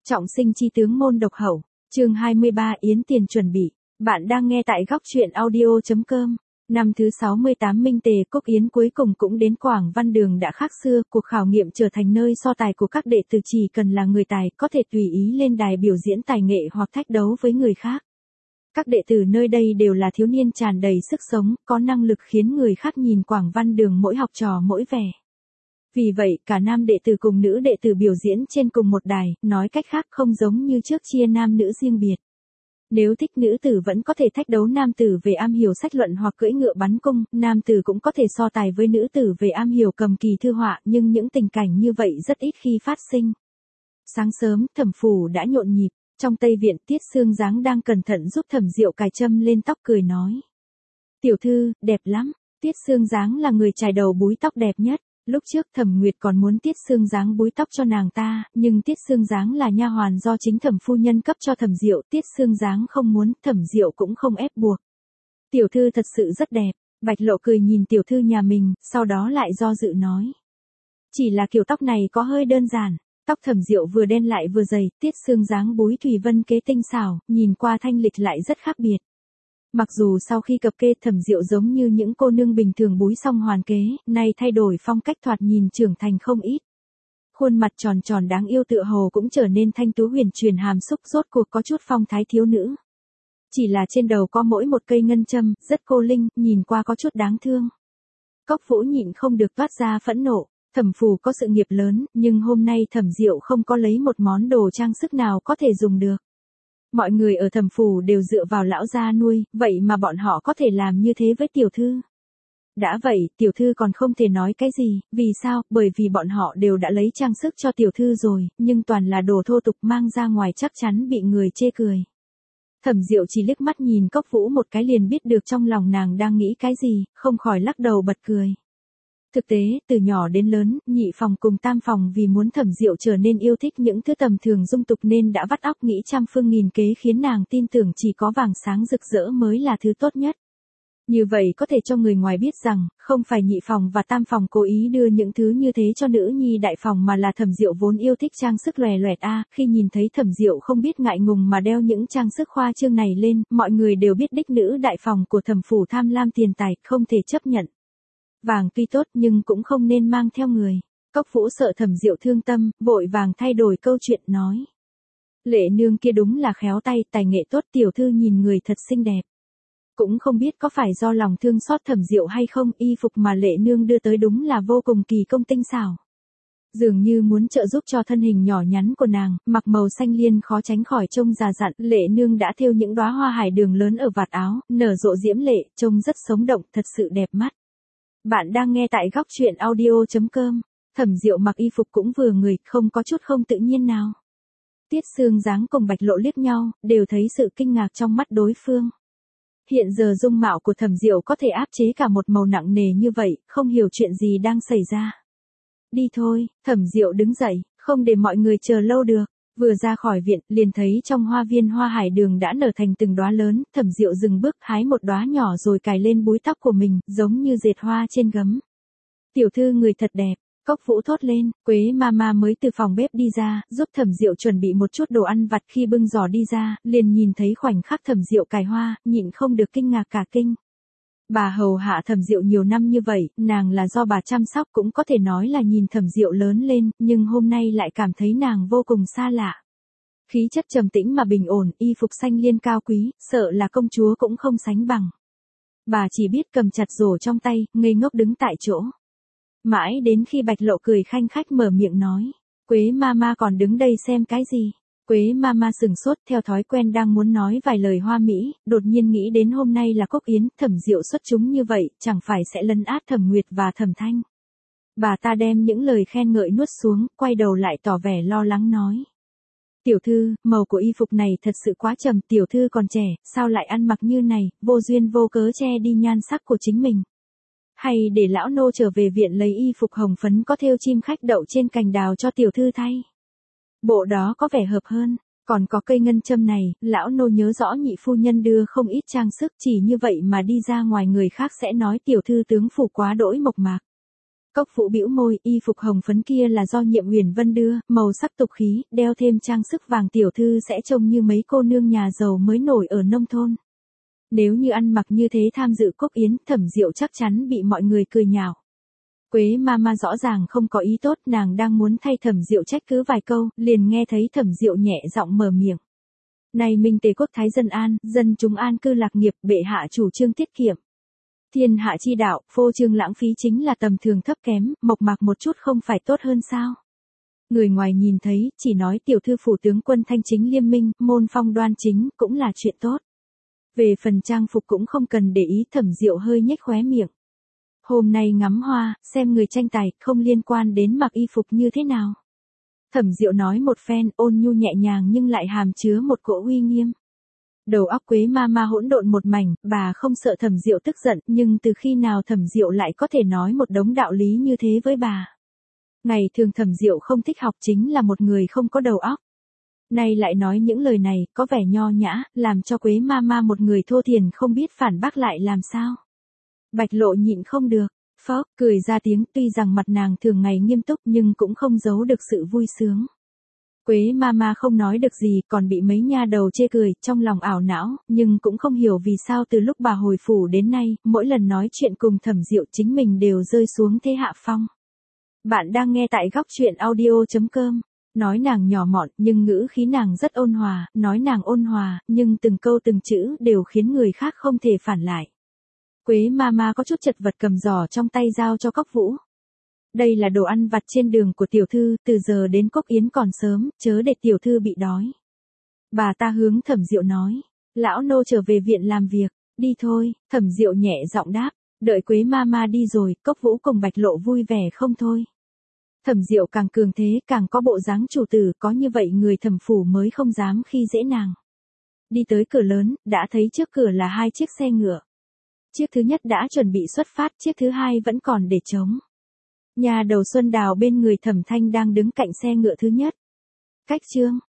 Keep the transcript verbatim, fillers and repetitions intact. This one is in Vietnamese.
Trọng sinh chi tướng môn độc hậu, chương hai mươi ba Yến Tiền chuẩn bị. Bạn đang nghe tại góc truyện audio.com. Năm thứ sáu mươi tám Minh Tề Cốc Yến cuối cùng cũng đến Quảng Văn Đường đã khác xưa, cuộc khảo nghiệm trở thành nơi so tài của các đệ tử, chỉ cần là người tài có thể tùy ý lên đài biểu diễn tài nghệ hoặc thách đấu với người khác. Các đệ tử nơi đây đều là thiếu niên tràn đầy sức sống, có năng lực khiến người khác nhìn Quảng Văn Đường mỗi học trò mỗi vẻ. Vì vậy, cả nam đệ tử cùng nữ đệ tử biểu diễn trên cùng một đài, nói cách khác không giống như trước chia nam nữ riêng biệt. Nếu thích nữ tử vẫn có thể thách đấu nam tử về am hiểu sách luận hoặc cưỡi ngựa bắn cung, nam tử cũng có thể so tài với nữ tử về am hiểu cầm kỳ thư họa, nhưng những tình cảnh như vậy rất ít khi phát sinh. Sáng sớm, Thẩm phủ đã nhộn nhịp, trong Tây viện Tiết Sương Giáng đang cẩn thận giúp Thẩm Diệu cài châm lên tóc cười nói. Tiểu thư, đẹp lắm, Tiết Sương Giáng là người chải đầu búi tóc đẹp nhất. Lúc trước Thẩm Nguyệt còn muốn Tiết Sương Giáng búi tóc cho nàng ta, nhưng Tiết Sương Giáng là nha hoàn do chính Thẩm phu nhân cấp cho Thẩm Diệu, Tiết Sương Giáng không muốn, Thẩm Diệu cũng không ép buộc. Tiểu thư thật sự rất đẹp, Bạch Lộ cười nhìn tiểu thư nhà mình, sau đó lại do dự nói. Chỉ là kiểu tóc này có hơi đơn giản, tóc Thẩm Diệu vừa đen lại vừa dày, Tiết Sương Giáng búi thủy vân kế tinh xảo, nhìn qua thanh lịch lại rất khác biệt. Mặc dù sau khi cập kê Thẩm Diệu giống như những cô nương bình thường búi xong hoàn kế, nay thay đổi phong cách thoạt nhìn trưởng thành không ít. Khuôn mặt tròn tròn đáng yêu tựa hồ cũng trở nên thanh tú huyền truyền hàm xúc, rốt cuộc có chút phong thái thiếu nữ. Chỉ là trên đầu có mỗi một cây ngân châm, rất cô linh, nhìn qua có chút đáng thương. Cốc Vũ nhịn không được toát ra phẫn nộ, Thẩm phủ có sự nghiệp lớn, nhưng hôm nay Thẩm Diệu không có lấy một món đồ trang sức nào có thể dùng được. Mọi người ở Thẩm phủ đều dựa vào lão gia nuôi, vậy mà bọn họ có thể làm như thế với tiểu thư. Đã vậy, tiểu thư còn không thể nói cái gì, vì sao? Bởi vì bọn họ đều đã lấy trang sức cho tiểu thư rồi, nhưng toàn là đồ thô tục mang ra ngoài chắc chắn bị người chê cười. Thẩm Diệu chỉ liếc mắt nhìn Cốc Vũ một cái liền biết được trong lòng nàng đang nghĩ cái gì, không khỏi lắc đầu bật cười. Thực tế, từ nhỏ đến lớn, nhị phòng cùng tam phòng vì muốn Thẩm Diệu trở nên yêu thích những thứ tầm thường dung tục nên đã vắt óc nghĩ trăm phương nghìn kế khiến nàng tin tưởng chỉ có vàng sáng rực rỡ mới là thứ tốt nhất. Như vậy có thể cho người ngoài biết rằng, không phải nhị phòng và tam phòng cố ý đưa những thứ như thế cho nữ nhi đại phòng mà là Thẩm Diệu vốn yêu thích trang sức lòe loẹt a. Khi nhìn thấy Thẩm Diệu không biết ngại ngùng mà đeo những trang sức khoa trương này lên, mọi người đều biết đích nữ đại phòng của Thẩm phủ tham lam tiền tài, không thể chấp nhận. Vàng tuy tốt nhưng cũng không nên mang theo người. Cốc Vũ sợ Thẩm Diệu thương tâm, vội vàng thay đổi câu chuyện nói. Lệ nương kia đúng là khéo tay, tài nghệ tốt, tiểu thư nhìn người thật xinh đẹp. Cũng không biết có phải do lòng thương xót Thẩm Diệu hay không, y phục mà Lệ nương đưa tới đúng là vô cùng kỳ công tinh xảo. Dường như muốn trợ giúp cho thân hình nhỏ nhắn của nàng, mặc màu xanh liên khó tránh khỏi trông già dặn, Lệ nương đã thêu những đóa hoa hải đường lớn ở vạt áo, nở rộ diễm lệ, trông rất sống động, thật sự đẹp mắt. Bạn đang nghe tại góc truyện audio.com. Thẩm Diệu mặc y phục cũng vừa người, không có chút không tự nhiên nào. Tiết Sương Giáng cùng Bạch Lộ liếc nhau, đều thấy sự kinh ngạc trong mắt đối phương. Hiện giờ dung mạo của Thẩm Diệu có thể áp chế cả một màu nặng nề như vậy, không hiểu chuyện gì đang xảy ra. Đi thôi, Thẩm Diệu đứng dậy, không để mọi người chờ lâu được. Vừa ra khỏi viện, liền thấy trong hoa viên hoa hải đường đã nở thành từng đóa lớn, Thẩm Diệu dừng bước hái một đóa nhỏ rồi cài lên búi tóc của mình, giống như dệt hoa trên gấm. Tiểu thư người thật đẹp, Cốc Vũ thốt lên, Quế Mama mới từ phòng bếp đi ra, giúp Thẩm Diệu chuẩn bị một chút đồ ăn vặt, khi bưng giỏ đi ra, liền nhìn thấy khoảnh khắc Thẩm Diệu cài hoa, nhịn không được kinh ngạc cả kinh. Bà hầu hạ Thẩm Diệu nhiều năm như vậy, nàng là do bà chăm sóc, cũng có thể nói là nhìn Thẩm Diệu lớn lên, nhưng hôm nay lại cảm thấy nàng vô cùng xa lạ. Khí chất trầm tĩnh mà bình ổn, y phục xanh liên cao quý, sợ là công chúa cũng không sánh bằng. Bà chỉ biết cầm chặt rổ trong tay, ngây ngốc đứng tại chỗ. Mãi đến khi Bạch Lộ cười khanh khách mở miệng nói, Quế Mama còn đứng đây xem cái gì? Quế Mama sừng sốt, theo thói quen đang muốn nói vài lời hoa mỹ, đột nhiên nghĩ đến hôm nay là Cốc Yến, Thẩm Diệu xuất chúng như vậy, chẳng phải sẽ lấn át Thẩm Nguyệt và Thẩm Thanh. Bà ta đem những lời khen ngợi nuốt xuống, quay đầu lại tỏ vẻ lo lắng nói. Tiểu thư, màu của y phục này thật sự quá trầm, tiểu thư còn trẻ, sao lại ăn mặc như này, vô duyên vô cớ che đi nhan sắc của chính mình. Hay để lão nô trở về viện lấy y phục hồng phấn có thêu chim khách đậu trên cành đào cho tiểu thư thay. Bộ đó có vẻ hợp hơn, còn có cây ngân châm này, lão nô nhớ rõ nhị phu nhân đưa không ít trang sức, chỉ như vậy mà đi ra ngoài người khác sẽ nói tiểu thư tướng phủ quá đỗi mộc mạc. Cốc Vũ bĩu môi, y phục hồng phấn kia là do Nhiệm Uyển Vân đưa, màu sắc tục khí, đeo thêm trang sức vàng tiểu thư sẽ trông như mấy cô nương nhà giàu mới nổi ở nông thôn. Nếu như ăn mặc như thế tham dự cốc yến, Thẩm Diệu chắc chắn bị mọi người cười nhạo. Quế Mama rõ ràng không có ý tốt, nàng đang muốn thay Thẩm Diệu trách cứ vài câu, liền nghe thấy Thẩm Diệu nhẹ giọng mở miệng. Này Minh Tề quốc thái dân an, dân chúng an cư lạc nghiệp, bệ hạ chủ trương tiết kiệm. Thiên hạ chi đạo, phô trương lãng phí chính là tầm thường thấp kém, mộc mạc một chút không phải tốt hơn sao? Người ngoài nhìn thấy, chỉ nói tiểu thư phủ tướng quân thanh chính liêm minh, môn phong đoan chính, cũng là chuyện tốt. Về phần trang phục cũng không cần để ý, Thẩm Diệu hơi nhếch khóe miệng. Hôm nay ngắm hoa, xem người tranh tài, không liên quan đến mặc y phục như thế nào. Thẩm Diệu nói một phen, ôn nhu nhẹ nhàng nhưng lại hàm chứa một cỗ uy nghiêm. Đầu óc Quế Mama hỗn độn một mảnh, bà không sợ Thẩm Diệu tức giận, nhưng từ khi nào Thẩm Diệu lại có thể nói một đống đạo lý như thế với bà. Ngày thường Thẩm Diệu không thích học chính là một người không có đầu óc. Nay lại nói những lời này, có vẻ nho nhã, làm cho Quế Mama một người thô thiển không biết phản bác lại làm sao. Bạch Lộ nhịn không được, phốc, cười ra tiếng, tuy rằng mặt nàng thường ngày nghiêm túc nhưng cũng không giấu được sự vui sướng. Quế Mama không nói được gì, còn bị mấy nha đầu chê cười, trong lòng ảo não, nhưng cũng không hiểu vì sao từ lúc bà hồi phủ đến nay, mỗi lần nói chuyện cùng Thẩm Diệu chính mình đều rơi xuống thế hạ phong. Bạn đang nghe tại góc truyện audio chấm com. Nói nàng nhỏ mọn, nhưng ngữ khí nàng rất ôn hòa, nói nàng ôn hòa, nhưng từng câu từng chữ đều khiến người khác không thể phản lại. Quế Mama có chút chật vật cầm giỏ trong tay giao cho Cốc Vũ. Đây là đồ ăn vặt trên đường của tiểu thư, từ giờ đến cốc yến còn sớm, chớ để tiểu thư bị đói. Bà ta hướng Thẩm Diệu nói, lão nô trở về viện làm việc, đi thôi. Thẩm Diệu nhẹ giọng đáp, đợi Quế Mama đi rồi, Cốc Vũ cùng Bạch Lộ vui vẻ không thôi. Thẩm Diệu càng cường thế, càng có bộ dáng chủ tử, có như vậy người thẩm phủ mới không dám khi dễ nàng. Đi tới cửa lớn, đã thấy trước cửa là hai chiếc xe ngựa. Chiếc thứ nhất đã chuẩn bị xuất phát, chiếc thứ hai vẫn còn để trống. Nhà đầu Xuân Đào bên người Thẩm Thanh đang đứng cạnh xe ngựa thứ nhất. Cách trương,